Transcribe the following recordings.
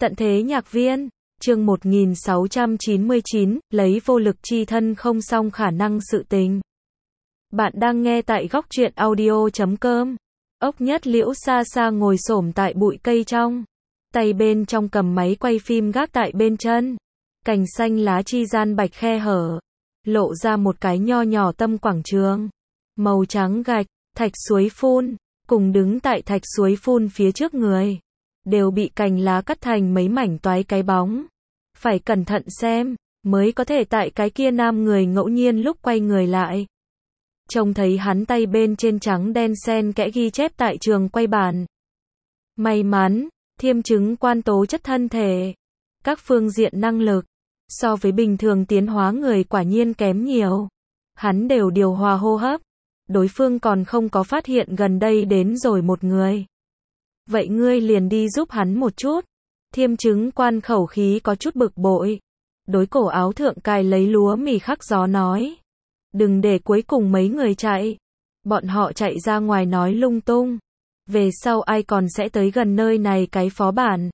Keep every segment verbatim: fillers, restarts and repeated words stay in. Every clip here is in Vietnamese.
Tận thế nhạc viên, chương một nghìn sáu trăm chín mươi chín, lấy vô lực chi thân không song khả năng sự tình. Bạn đang nghe tại góc truyện audio chấm com. Ốc Nhất Liễu xa xa ngồi xổm tại bụi cây trong, tay bên trong cầm máy quay phim gác tại bên chân. Cành xanh lá chi gian bạch khe hở, lộ ra một cái nho nhỏ tâm quảng trường. Màu trắng gạch, thạch suối phun, cùng đứng tại thạch suối phun phía trước người, đều bị cành lá cắt thành mấy mảnh toái cái bóng. Phải cẩn thận xem, mới có thể tại cái kia nam người ngẫu nhiên lúc quay người lại, trông thấy hắn tay bên trên trắng đen xen kẽ ghi chép tại trường quay bản. May mắn, thiêm chứng quan tố chất thân thể, các phương diện năng lực, so với bình thường tiến hóa người quả nhiên kém nhiều. Hắn đều điều hòa hô hấp, đối phương còn không có phát hiện gần đây đến rồi một người. Vậy ngươi liền đi giúp hắn một chút. Thiêm chứng quan khẩu khí có chút bực bội, đối cổ áo thượng cài lấy lúa mì khắc gió nói. Đừng để cuối cùng mấy người chạy. Bọn họ chạy ra ngoài nói lung tung, về sau ai còn sẽ tới gần nơi này cái phó bản.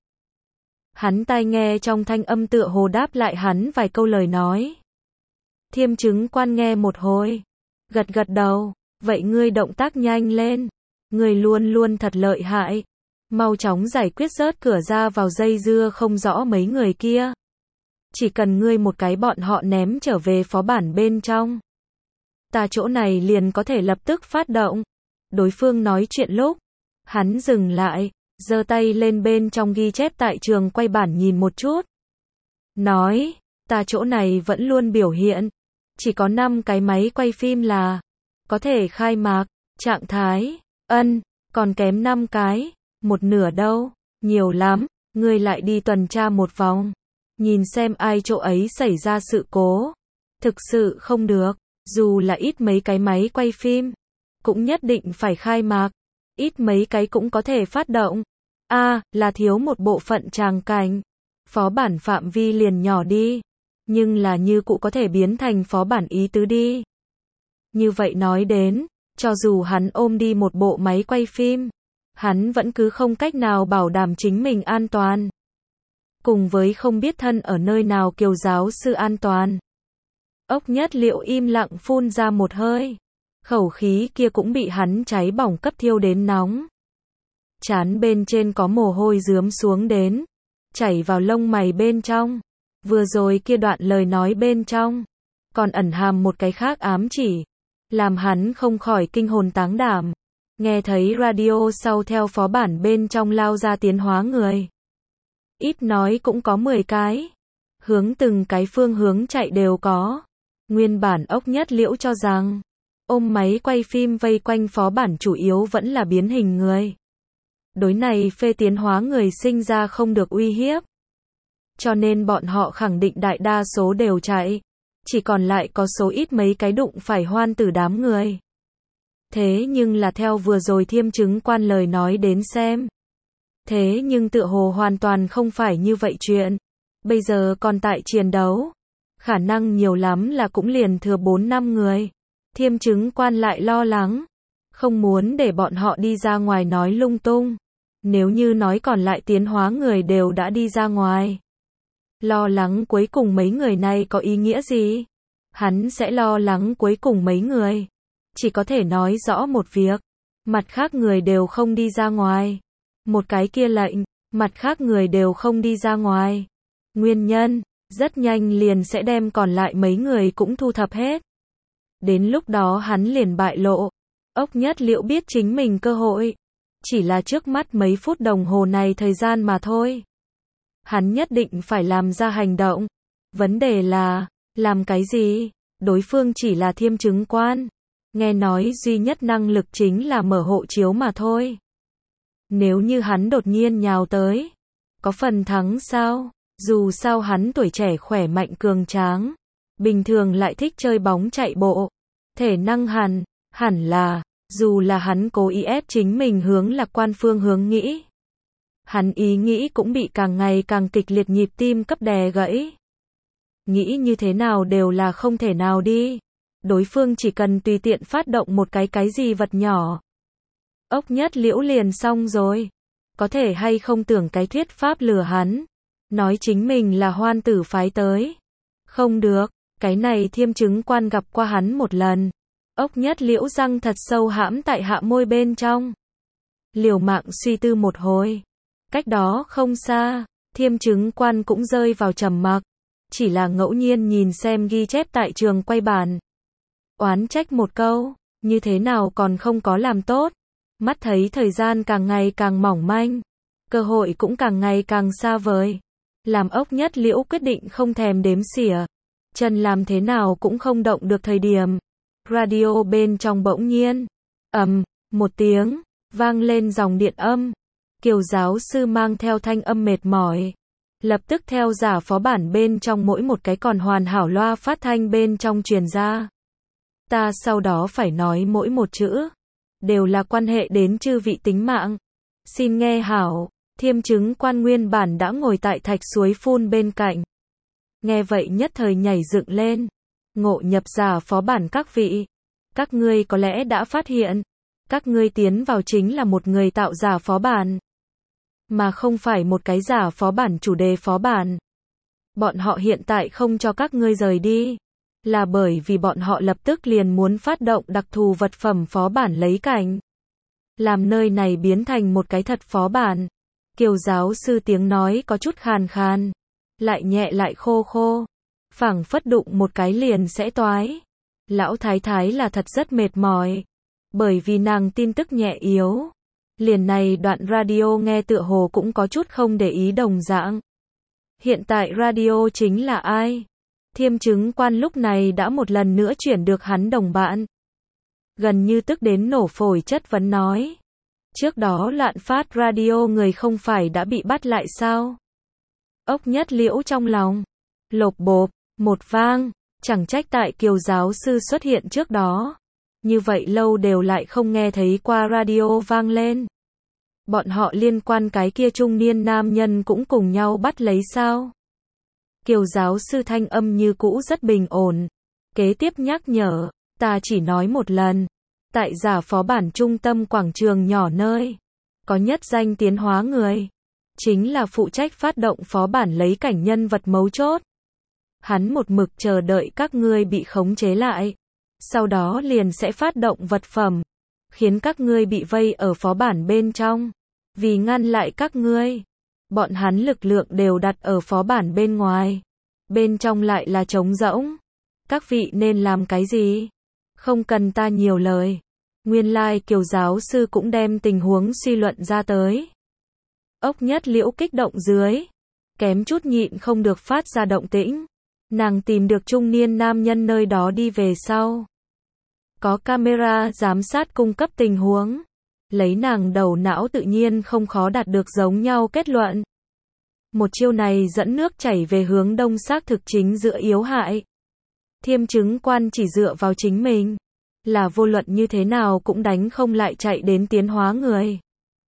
Hắn tai nghe trong thanh âm tựa hồ đáp lại hắn vài câu lời nói. Thiêm chứng quan nghe một hồi, gật gật đầu, vậy ngươi động tác nhanh lên, ngươi luôn luôn thật lợi hại, mau chóng giải quyết rớt cửa ra vào dây dưa không rõ mấy người kia. Chỉ cần ngươi một cái bọn họ ném trở về phó bản bên trong, ta chỗ này liền có thể lập tức phát động. Đối phương nói chuyện lúc, hắn dừng lại, giơ tay lên bên trong ghi chép tại trường quay bản nhìn một chút. Nói, ta chỗ này vẫn luôn biểu hiện, chỉ có năm cái máy quay phim là có thể khai mạc, trạng thái, ân, còn kém năm cái, một nửa đâu, nhiều lắm, ngươi lại đi tuần tra một vòng, nhìn xem ai chỗ ấy xảy ra sự cố. Thực sự không được, dù là ít mấy cái máy quay phim, cũng nhất định phải khai mạc, ít mấy cái cũng có thể phát động. A, à, là thiếu một bộ phận tràng cảnh, phó bản phạm vi liền nhỏ đi, nhưng là như cụ có thể biến thành phó bản ý tứ đi. Như vậy nói đến, cho dù hắn ôm đi một bộ máy quay phim, hắn vẫn cứ không cách nào bảo đảm chính mình an toàn. Cùng với không biết thân ở nơi nào kiều giáo sư an toàn. Ốc Nhất Liễu im lặng phun ra một hơi, khẩu khí kia cũng bị hắn cháy bỏng cấp thiêu đến nóng. Trán bên trên có mồ hôi rướm xuống đến, chảy vào lông mày bên trong. Vừa rồi kia đoạn lời nói bên trong, còn ẩn hàm một cái khác ám chỉ, làm hắn không khỏi kinh hồn táng đảm. Nghe thấy radio sau theo phó bản bên trong lao ra tiến hóa người, ít nói cũng có mười cái, hướng từng cái phương hướng chạy đều có. Nguyên bản Ốc Nhất Liễu cho rằng, ôm máy quay phim vây quanh phó bản chủ yếu vẫn là biến hình người. Đối này phê tiến hóa người sinh ra không được uy hiếp, cho nên bọn họ khẳng định đại đa số đều chạy, chỉ còn lại có số ít mấy cái đụng phải hoan tử đám người. Thế nhưng là theo vừa rồi thiêm chứng quan lời nói đến xem, thế nhưng tựa hồ hoàn toàn không phải như vậy chuyện. Bây giờ còn tại chiến đấu, khả năng nhiều lắm là cũng liền thừa bốn năm người. Thiêm chứng quan lại lo lắng, không muốn để bọn họ đi ra ngoài nói lung tung. Nếu như nói còn lại tiến hóa người đều đã đi ra ngoài, lo lắng cuối cùng mấy người này có ý nghĩa gì? Hắn sẽ lo lắng cuối cùng mấy người, chỉ có thể nói rõ một việc, mặt khác người đều không đi ra ngoài. Một cái kia lệnh, mặt khác người đều không đi ra ngoài. Nguyên nhân, rất nhanh liền sẽ đem còn lại mấy người cũng thu thập hết. Đến lúc đó hắn liền bại lộ. Ốc Nhất Liễu biết chính mình cơ hội chỉ là trước mắt mấy phút đồng hồ này thời gian mà thôi. Hắn nhất định phải làm ra hành động. Vấn đề là, làm cái gì? Đối phương chỉ là thiêm chứng quan, nghe nói duy nhất năng lực chính là mở hộ chiếu mà thôi. Nếu như hắn đột nhiên nhào tới, có phần thắng sao? Dù sao hắn tuổi trẻ khỏe mạnh cường tráng, bình thường lại thích chơi bóng chạy bộ, thể năng hẳn, hẳn là, dù là hắn cố ý ép chính mình hướng lạc quan phương hướng nghĩ, hắn ý nghĩ cũng bị càng ngày càng kịch liệt nhịp tim cấp đè gãy. Nghĩ như thế nào đều là không thể nào đi. Đối phương chỉ cần tùy tiện phát động một cái cái gì vật nhỏ, Ốc Nhất Liễu liền xong rồi. Có thể hay không tưởng cái thuyết pháp lừa hắn, nói chính mình là Hoan Tử phái tới. Không được, cái này Thiêm Chứng Quan gặp qua hắn một lần. Ốc Nhất Liễu răng thật sâu hãm tại hạ môi bên trong. Liều mạng suy tư một hồi. Cách đó không xa, Thiêm Chứng Quan cũng rơi vào trầm mặc, chỉ là ngẫu nhiên nhìn xem ghi chép tại trường quay bản. Oán trách một câu, như thế nào còn không có làm tốt. Mắt thấy thời gian càng ngày càng mỏng manh, cơ hội cũng càng ngày càng xa vời. Làm Ốc Nhất Liễu quyết định không thèm đếm xỉa, chân làm thế nào cũng không động được thời điểm. Radio bên trong bỗng nhiên, ầm, một tiếng, vang lên dòng điện âm. Kiều giáo sư mang theo thanh âm mệt mỏi, lập tức theo giả phó bản bên trong mỗi một cái còn hoàn hảo loa phát thanh bên trong truyền ra. Ta sau đó phải nói mỗi một chữ, đều là quan hệ đến chư vị tính mạng. Xin nghe hảo. Thiêm Chứng Quan nguyên bản đã ngồi tại thạch suối phun bên cạnh. Nghe vậy nhất thời nhảy dựng lên. Ngộ nhập giả phó bản các vị. Các ngươi có lẽ đã phát hiện, các ngươi tiến vào chính là một người tạo giả phó bản, mà không phải một cái giả phó bản chủ đề phó bản. Bọn họ hiện tại không cho các ngươi rời đi, là bởi vì bọn họ lập tức liền muốn phát động đặc thù vật phẩm phó bản lấy cảnh, làm nơi này biến thành một cái thật phó bản. Kiều giáo sư tiếng nói có chút khàn khàn, lại nhẹ lại khô khô, phảng phất đụng một cái liền sẽ toái. Lão thái thái là thật rất mệt mỏi, bởi vì nàng tin tức nhẹ yếu. Liền này đoạn radio nghe tựa hồ cũng có chút không để ý đồng dạng. Hiện tại radio chính là ai? Thiêm Chứng Quan lúc này đã một lần nữa chuyển được hắn đồng bạn. Gần như tức đến nổ phổi chất vấn nói. Trước đó loạn phát radio người không phải đã bị bắt lại sao? Ốc Nhất Liễu trong lòng. Lộp bộp, một vang, chẳng trách tại Kiều giáo sư xuất hiện trước đó. Như vậy lâu đều lại không nghe thấy qua radio vang lên. Bọn họ liên quan cái kia trung niên nam nhân cũng cùng nhau bắt lấy sao? Kiều giáo sư thanh âm như cũ rất bình ổn. Kế tiếp nhắc nhở, ta chỉ nói một lần. Tại giả phó bản trung tâm quảng trường nhỏ nơi, có nhất danh tiến hóa người. Chính là phụ trách phát động phó bản lấy cảnh nhân vật mấu chốt. Hắn một mực chờ đợi các ngươi bị khống chế lại. Sau đó liền sẽ phát động vật phẩm, khiến các ngươi bị vây ở phó bản bên trong. Vì ngăn lại các ngươi, bọn hắn lực lượng đều đặt ở phó bản bên ngoài. Bên trong lại là trống rỗng. Các vị nên làm cái gì? Không cần ta nhiều lời. Nguyên lai like, Kiều giáo sư cũng đem tình huống suy luận ra tới. Ốc Nhất Liễu kích động dưới, kém chút nhịn không được phát ra động tĩnh. Nàng tìm được trung niên nam nhân nơi đó đi về sau. Có camera giám sát cung cấp tình huống. Lấy nàng đầu não tự nhiên không khó đạt được giống nhau kết luận. Một chiêu này dẫn nước chảy về hướng đông xác thực chính giữa yếu hại. Thiêm Chứng Quan chỉ dựa vào chính mình, là vô luận như thế nào cũng đánh không lại chạy đến tiến hóa người.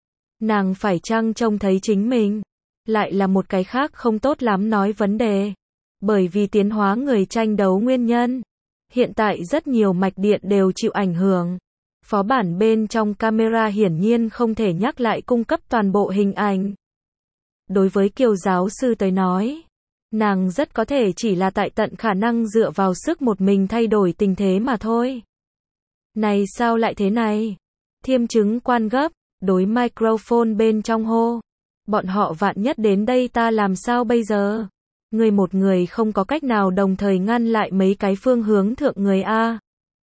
Nàng phải chăng trông thấy chính mình, lại là một cái khác không tốt lắm nói vấn đề. Bởi vì tiến hóa người tranh đấu nguyên nhân, hiện tại rất nhiều mạch điện đều chịu ảnh hưởng. Phó bản bên trong camera hiển nhiên không thể nhắc lại cung cấp toàn bộ hình ảnh. Đối với Kiều giáo sư tới nói, nàng rất có thể chỉ là tại tận khả năng dựa vào sức một mình thay đổi tình thế mà thôi. Này sao lại thế này? Thiêm Chứng Quan gấp, đối microphone bên trong hô. Bọn họ vạn nhất đến đây ta làm sao bây giờ? Người một người không có cách nào đồng thời ngăn lại mấy cái phương hướng thượng người A.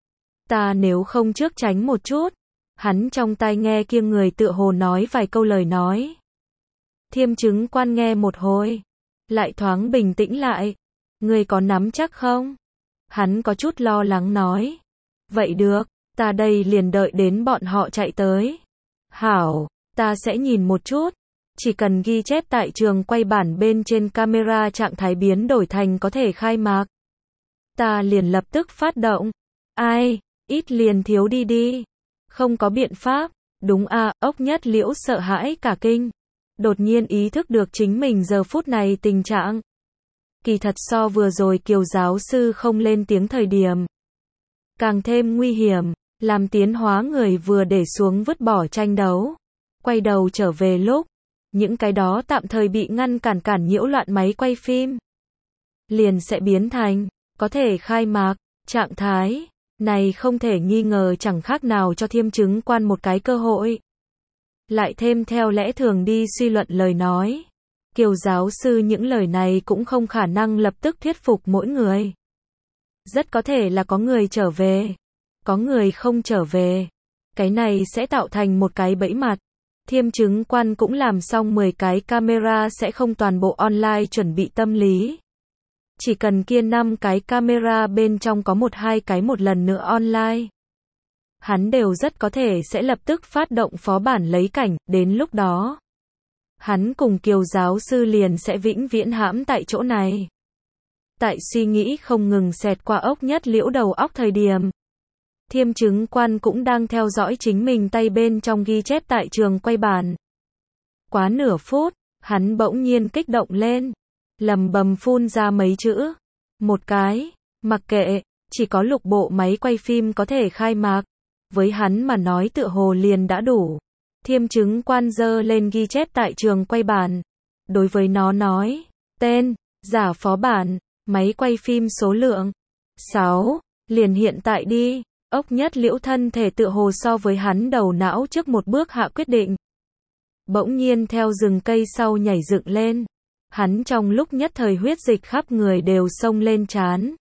Ta nếu không trước tránh một chút. Hắn trong tai nghe kia người tựa hồ nói vài câu lời nói. Thiêm Chứng Quan nghe một hồi, lại thoáng bình tĩnh lại. Người có nắm chắc không? Hắn có chút lo lắng nói. Vậy được, ta đây liền đợi đến bọn họ chạy tới. Hảo, ta sẽ nhìn một chút. Chỉ cần ghi chép tại trường quay bản bên trên camera trạng thái biến đổi thành có thể khai mạc. Ta liền lập tức phát động. Ai, ít liền thiếu đi đi. Không có biện pháp. Đúng a, Ốc Nhất Liễu sợ hãi cả kinh. Đột nhiên ý thức được chính mình giờ phút này tình trạng. Kỳ thật so vừa rồi Kiều giáo sư không lên tiếng thời điểm. Càng thêm nguy hiểm, làm tiến hóa người vừa để xuống vứt bỏ tranh đấu. Quay đầu trở về lúc. những cái đó tạm thời bị ngăn cản cản nhiễu loạn máy quay phim, liền sẽ biến thành, có thể khai mạc, trạng thái. Này không thể nghi ngờ chẳng khác nào cho Thiêm Chứng Quan một cái cơ hội. Lại thêm theo lẽ thường đi suy luận lời nói. Kiều giáo sư những lời này cũng không khả năng lập tức thuyết phục mỗi người. Rất có thể là có người trở về, có người không trở về. Cái này sẽ tạo thành một cái bẫy mặt. Thiêm Chứng Quan cũng làm xong mười cái camera sẽ không toàn bộ online chuẩn bị tâm lý. Chỉ cần kia năm cái camera bên trong có một hai cái một lần nữa online. Hắn đều rất có thể sẽ lập tức phát động phó bản lấy cảnh, đến lúc đó. Hắn cùng Kiều giáo sư liền sẽ vĩnh viễn hãm tại chỗ này. Tại suy nghĩ không ngừng xẹt qua ốc nhất liễu đầu óc thời điểm. Thiêm Chứng Quan cũng đang theo dõi chính mình tay bên trong ghi chép tại trường quay bản. Quá nửa phút, hắn bỗng nhiên kích động lên. Lầm bầm phun ra mấy chữ. Một cái, mặc kệ, chỉ có lục bộ máy quay phim có thể khai mạc. Với hắn mà nói tựa hồ liền đã đủ. Thiêm Chứng Quan giơ lên ghi chép tại trường quay bản. Đối với nó nói, tên, giả phó bản, máy quay phim số lượng. sáu. Liền hiện tại đi. Ốc nhất liễu thân thể tựa hồ so với hắn đầu não trước một bước hạ quyết định. Bỗng nhiên theo rừng cây sau nhảy dựng lên. Hắn trong lúc nhất thời huyết dịch khắp người đều xông lên trán.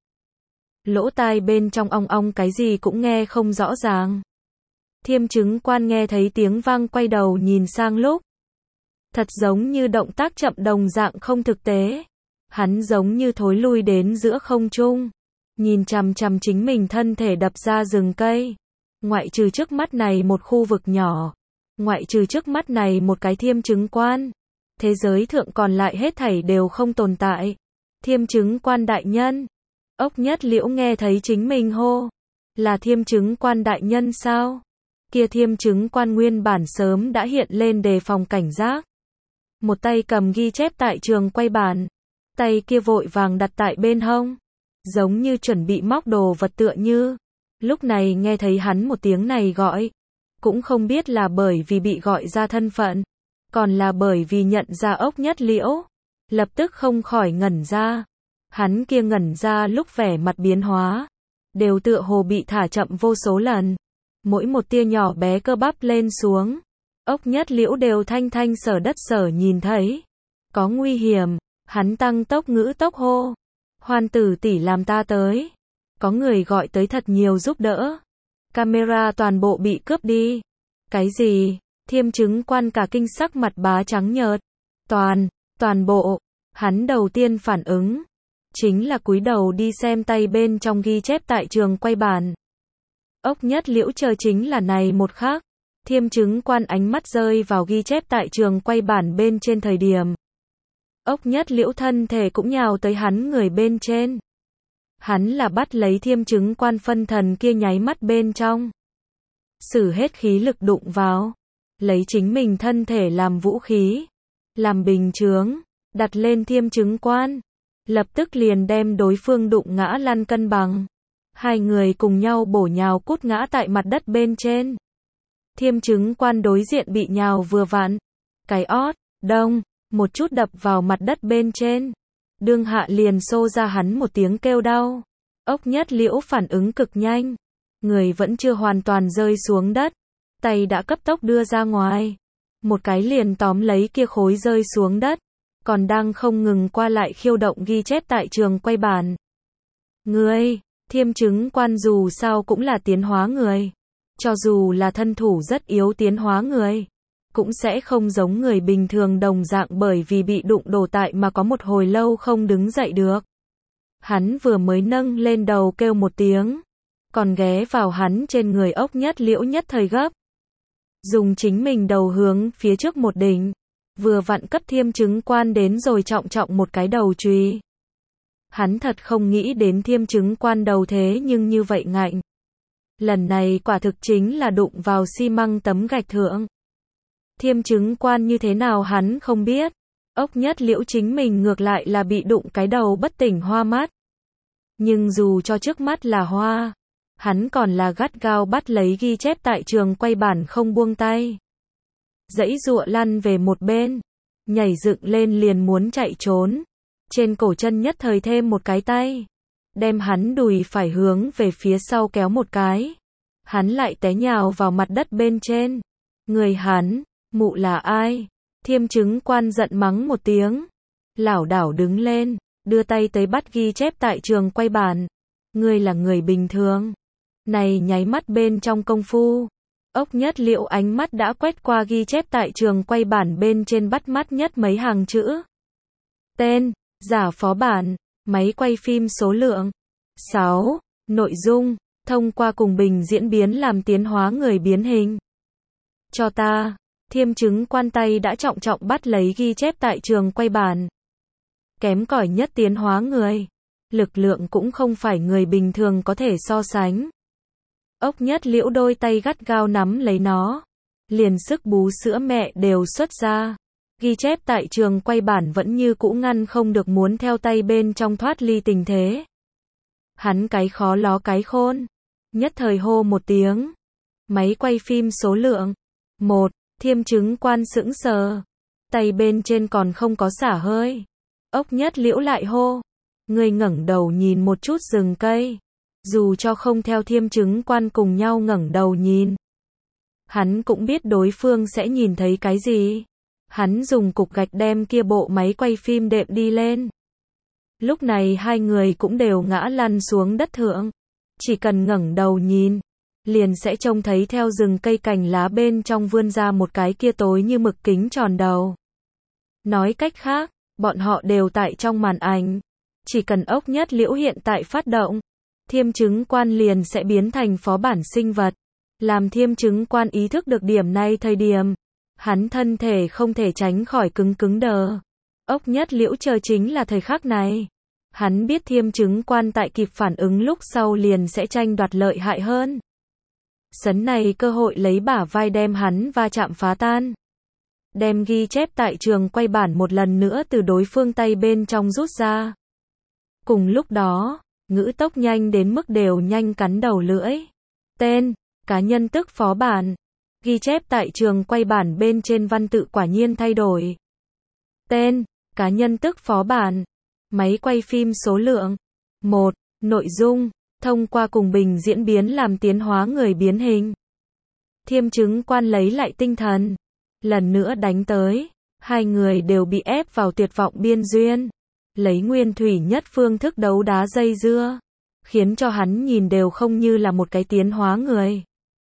Lỗ tai bên trong ong ong cái gì cũng nghe không rõ ràng. Thiêm Chứng Quan nghe thấy tiếng vang quay đầu nhìn sang lúc. Thật giống như động tác chậm đồng dạng không thực tế. Hắn giống như thối lui đến giữa không trung. Nhìn chằm chằm chính mình thân thể đập ra rừng cây. Ngoại trừ trước mắt này một khu vực nhỏ. Ngoại trừ trước mắt này một cái Thiêm Chứng Quan. Thế giới thượng còn lại hết thảy đều không tồn tại. Thiêm Chứng Quan đại nhân. Ốc nhất liễu nghe thấy chính mình hô. Là Thiêm Chứng Quan đại nhân sao? Kia Thiêm Chứng Quan nguyên bản sớm đã hiện lên đề phòng cảnh giác. Một tay cầm ghi chép tại trường quay bản. Tay kia vội vàng đặt tại bên hông. Giống như chuẩn bị móc đồ vật tựa như. Lúc này nghe thấy hắn một tiếng này gọi. Cũng không biết là bởi vì bị gọi ra thân phận. Còn là bởi vì nhận ra ốc nhất liễu. Lập tức không khỏi ngẩn ra. Hắn kia ngẩn ra lúc vẻ mặt biến hóa. Đều tựa hồ bị thả chậm vô số lần. Mỗi một tia nhỏ bé cơ bắp lên xuống. Ốc nhất liễu đều thanh thanh sở đất sở nhìn thấy. Có nguy hiểm. Hắn tăng tốc ngữ tốc hô. Hoan tử tỷ làm ta tới. Có người gọi tới thật nhiều giúp đỡ. Camera toàn bộ bị cướp đi. Cái gì? Thiêm Chứng Quan cả kinh sắc mặt bá trắng nhợt. Toàn, toàn bộ. Hắn đầu tiên phản ứng. Chính là cúi đầu đi xem tay bên trong ghi chép tại trường quay bản. Ốc nhất liễu chờ chính là này một khắc. Thiêm Chứng Quan ánh mắt rơi vào ghi chép tại trường quay bản bên trên thời điểm. Ốc nhất liễu thân thể cũng nhào tới hắn người bên trên. Hắn là bắt lấy Thiêm Chứng Quan phân thần kia nháy mắt bên trong. Sử hết khí lực đụng vào. Lấy chính mình thân thể làm vũ khí. Làm bình chướng. Đặt lên Thiêm Chứng Quan. Lập tức liền đem đối phương đụng ngã lăn cân bằng. Hai người cùng nhau bổ nhào cút ngã tại mặt đất bên trên. Thiêm Chứng Quan đối diện bị nhào vừa vặn. Cái ót, đông, một chút đập vào mặt đất bên trên. Đương hạ liền xô ra hắn một tiếng kêu đau. Ốc nhất liễu phản ứng cực nhanh. Người vẫn chưa hoàn toàn rơi xuống đất. Tay đã cấp tốc đưa ra ngoài. Một cái liền tóm lấy kia khối rơi xuống đất. Còn đang không ngừng qua lại khiêu động ghi chép tại trường quay bản. Người, Thiêm Chứng Quan dù sao cũng là tiến hóa người. Cho dù là thân thủ rất yếu tiến hóa người. Cũng sẽ không giống người bình thường đồng dạng bởi vì bị đụng đổ tại mà có một hồi lâu không đứng dậy được. Hắn vừa mới nâng lên đầu kêu một tiếng. Còn ghé vào hắn trên người ốc nhất liễu nhất thời gấp. Dùng chính mình đầu hướng phía trước một đỉnh. Vừa vặn cấp Thiêm Chứng Quan đến rồi trọng trọng một cái đầu chùy. Hắn thật không nghĩ đến Thiêm Chứng Quan đầu thế nhưng như vậy ngạnh. Lần này quả thực chính là đụng vào xi măng tấm gạch thượng. Thiêm Chứng Quan như thế nào hắn không biết. Ốc nhất liễu chính mình ngược lại là bị đụng cái đầu bất tỉnh hoa mắt. Nhưng dù cho trước mắt là hoa, hắn còn là gắt gao bắt lấy ghi chép tại trường quay bản không buông tay. Dãy dụa lăn về một bên. nhảy dựng lên liền muốn chạy trốn. Trên cổ chân nhất thời thêm một cái tay, đem hắn đùi phải hướng về phía sau kéo một cái. Hắn lại té nhào vào mặt đất bên trên. Người hắn, mụ là ai? Thiêm chứng quan giận mắng một tiếng, lảo đảo đứng lên, đưa tay tới bắt ghi chép tại trường quay bản. Ngươi là người bình thường. Này nháy mắt bên trong công phu, Ốc Nhất Liễu ánh mắt đã quét qua ghi chép tại trường quay bản bên trên, bắt mắt nhất mấy hàng chữ. Tên, giả phó bản, máy quay phim số lượng. sáu. Nội dung, thông qua cùng bình diễn biến làm tiến hóa người biến hình. Cho ta. Thiêm chứng quan tay đã trọng trọng bắt lấy ghi chép tại trường quay bản. Kém cỏi nhất tiến hóa người. Lực lượng cũng không phải người bình thường có thể so sánh. Ốc Nhất Liễu đôi tay gắt gao nắm lấy nó. Liền sức bú sữa mẹ đều xuất ra. Ghi chép tại trường quay bản vẫn như cũ ngăn không được muốn theo tay bên trong thoát ly tình thế. Hắn cái khó ló cái khôn. Nhất thời hô một tiếng. Máy quay phim số lượng. một. Thiêm chứng quan sững sờ. Tay bên trên còn không có xả hơi. Ốc Nhất Liễu lại hô. Người ngẩng đầu nhìn một chút rừng cây. Dù cho không theo thiêm chứng quan cùng nhau ngẩng đầu nhìn, hắn cũng biết đối phương sẽ nhìn thấy cái gì. Hắn dùng cục gạch đem kia bộ máy quay phim đệm đi lên. Lúc này hai người cũng đều ngã lăn xuống đất thượng. Chỉ cần ngẩng đầu nhìn, liền sẽ trông thấy theo rừng cây cành lá bên trong vươn ra một cái kia tối như mực kính tròn đầu. Nói cách khác, bọn họ đều tại trong màn ảnh. Chỉ cần Ốc Nhất Liễu hiện tại phát động, thiêm chứng quan liền sẽ biến thành phó bản sinh vật. Làm thiêm chứng quan ý thức được điểm này thời điểm, hắn thân thể không thể tránh khỏi cứng cứng đờ. Ốc Nhất Liễu chờ chính là thời khắc này. Hắn biết thiêm chứng quan tại kịp phản ứng lúc sau liền sẽ tranh đoạt lợi hại hơn. Sấn này cơ hội lấy bả vai đem hắn va chạm phá tan. Đem ghi chép tại trường quay bản một lần nữa từ đối phương tay bên trong rút ra. Cùng lúc đó, ngữ tốc nhanh đến mức đều nhanh cắn đầu lưỡi. Tên, cá nhân tức phó bản. Ghi chép tại trường quay bản bên trên văn tự quả nhiên thay đổi. Tên, cá nhân tức phó bản. Máy quay phim số lượng. một. Nội dung, thông qua cùng bình diễn biến làm tiến hóa người biến hình. Thiêm chứng quan lấy lại tinh thần. Lần nữa đánh tới. Hai người đều bị ép vào tuyệt vọng biên duyên. Lấy nguyên thủy nhất phương thức đấu đá dây dưa. Khiến cho hắn nhìn đều không như là một cái tiến hóa người.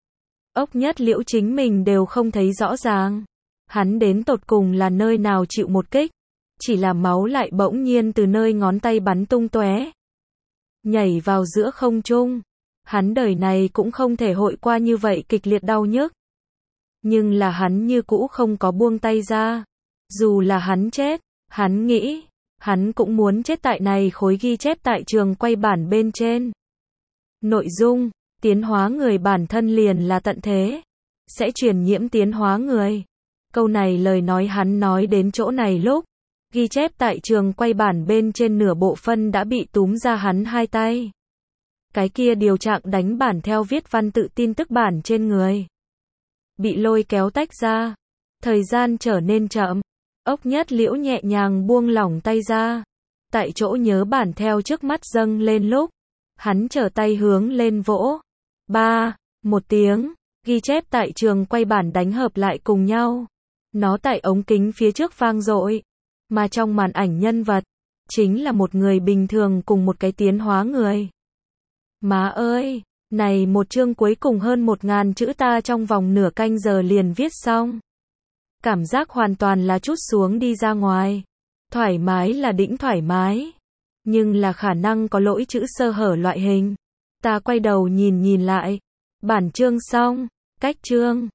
Ốc Nhất Liễu chính mình đều không thấy rõ ràng. Hắn đến tột cùng là nơi nào chịu một kích. Chỉ là máu lại bỗng nhiên từ nơi ngón tay bắn tung tóe, nhảy vào giữa không trung. Hắn đời này cũng không thể hội qua như vậy kịch liệt đau nhức. Nhưng là hắn như cũ không có buông tay ra. Dù là hắn chết, hắn nghĩ, hắn cũng muốn chết tại này khối ghi chép tại trường quay bản bên trên. Nội dung, tiến hóa người bản thân liền là tận thế. Sẽ truyền nhiễm tiến hóa người. Câu này lời nói hắn nói đến chỗ này lúc, ghi chép tại trường quay bản bên trên nửa bộ phân đã bị túm ra hắn hai tay. Cái kia điều trạng đánh bản theo viết văn tự tin tức bản trên người. Bị lôi kéo tách ra. Thời gian trở nên chậm. Ốc Nhất Liễu nhẹ nhàng buông lỏng tay ra. Tại chỗ nhớ bản theo trước mắt dâng lên lúc. Hắn trở tay hướng lên vỗ. Ba, một tiếng. Ghi chép tại trường quay bản đánh hợp lại cùng nhau. Nó tại ống kính phía trước vang dội. Mà trong màn ảnh nhân vật, chính là một người bình thường cùng một cái tiến hóa người. Má ơi, này một chương cuối cùng hơn một ngàn chữ ta trong vòng nửa canh giờ liền viết xong. Cảm giác hoàn toàn là trút xuống đi ra ngoài. Thoải mái là đỉnh thoải mái. Nhưng là khả năng có lỗi chữ sơ hở loại hình. Ta quay đầu nhìn nhìn lại. Bản chương xong, cách chương.